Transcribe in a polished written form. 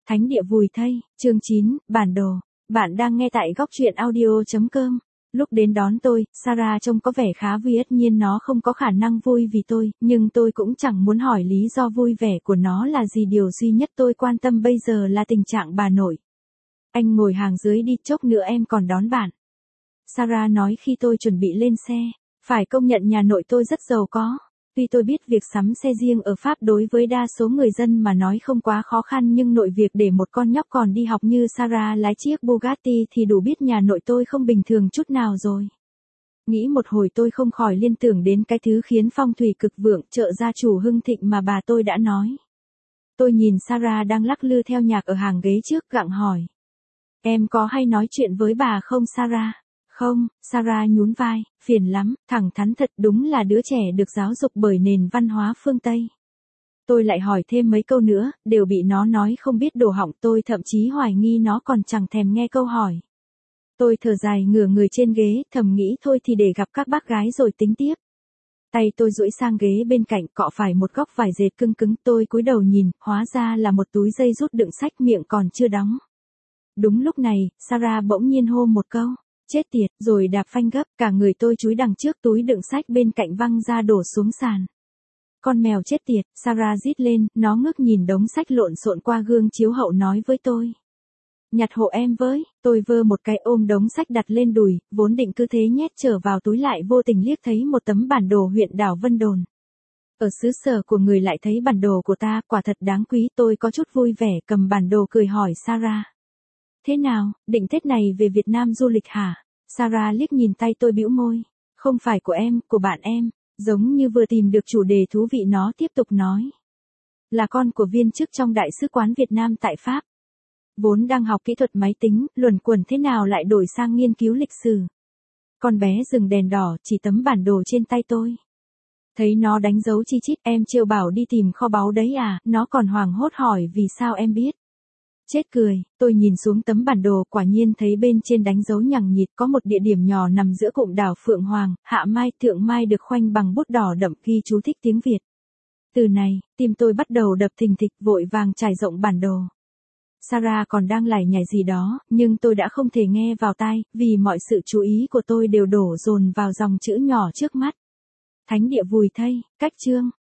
Thánh địa vùi thây, chương 9, bản đồ. Bạn đang nghe tại góc truyện audio.com. Lúc đến đón tôi, Sarah trông có vẻ khá vui, tất nhiên nó không có khả năng vui vì tôi, nhưng tôi cũng chẳng muốn hỏi lý do vui vẻ của nó là gì. Điều duy nhất tôi quan tâm bây giờ là tình trạng bà nội. Anh ngồi hàng dưới đi, chốc nữa em còn đón bạn. Sarah nói khi tôi chuẩn bị lên xe. Phải công nhận nhà nội tôi rất giàu có. Tuy tôi biết việc sắm xe riêng ở Pháp đối với đa số người dân mà nói không quá khó khăn, nhưng nội việc để một con nhóc còn đi học như Sarah lái chiếc Bugatti thì đủ biết nhà nội tôi không bình thường chút nào rồi. Nghĩ một hồi tôi không khỏi liên tưởng đến cái thứ khiến phong thủy cực vượng, chợ gia chủ hưng thịnh mà bà tôi đã nói. Tôi nhìn Sarah đang lắc lư theo nhạc ở hàng ghế trước, gặng hỏi. Em có hay nói chuyện với bà không Sarah? Không, Sarah nhún vai, phiền lắm, thẳng thắn thật, đúng là đứa trẻ được giáo dục bởi nền văn hóa phương Tây. Tôi lại hỏi thêm mấy câu nữa, đều bị nó nói không biết đổ họng, tôi thậm chí hoài nghi nó còn chẳng thèm nghe câu hỏi. Tôi thở dài ngửa người trên ghế, thầm nghĩ thôi thì để gặp các bác gái rồi tính tiếp. Tay tôi duỗi sang ghế bên cạnh, cọ phải một góc vải dệt cứng cứng, tôi cúi đầu nhìn, hóa ra là một túi dây rút đựng sách, miệng còn chưa đóng. Đúng lúc này, Sarah bỗng nhiên hô một câu. Chết tiệt, rồi đạp phanh gấp, cả người tôi chúi đằng trước, túi đựng sách bên cạnh văng ra đổ xuống sàn. Con mèo chết tiệt, Sarah rít lên, nó ngước nhìn đống sách lộn xộn qua gương chiếu hậu nói với tôi. Nhặt hộ em với, tôi vơ một cái ôm đống sách đặt lên đùi, vốn định cứ thế nhét trở vào túi lại vô tình liếc thấy một tấm bản đồ huyện đảo Vân Đồn. Ở xứ sở của người lại thấy bản đồ của ta, quả thật đáng quý, tôi có chút vui vẻ cầm bản đồ cười hỏi Sarah. Thế nào, định Tết này về Việt Nam du lịch hả? Sarah liếc nhìn tay tôi bĩu môi. Không phải của em, của bạn em. Giống như vừa tìm được chủ đề thú vị, nó tiếp tục nói. Là con của viên chức trong Đại sứ quán Việt Nam tại Pháp. Vốn đang học kỹ thuật máy tính, luẩn quẩn thế nào lại đổi sang nghiên cứu lịch sử. Con bé dừng đèn đỏ, chỉ tấm bản đồ trên tay tôi. Thấy nó đánh dấu chi chít, em Triều bảo đi tìm kho báu đấy à? Nó còn hoảng hốt hỏi vì sao em biết. Chết cười, tôi nhìn xuống tấm bản đồ, quả nhiên thấy bên trên đánh dấu nhằng nhịt có một địa điểm nhỏ nằm giữa cụm đảo Phượng Hoàng, Hạ Mai, Thượng Mai được khoanh bằng bút đỏ đậm ghi chú thích tiếng Việt. Từ này, tim tôi bắt đầu đập thình thịch, vội vàng trải rộng bản đồ. Sarah còn đang lải nhải gì đó, nhưng tôi đã không thể nghe vào tai, vì mọi sự chú ý của tôi đều đổ dồn vào dòng chữ nhỏ trước mắt. Thánh địa vùi thây, cách chương.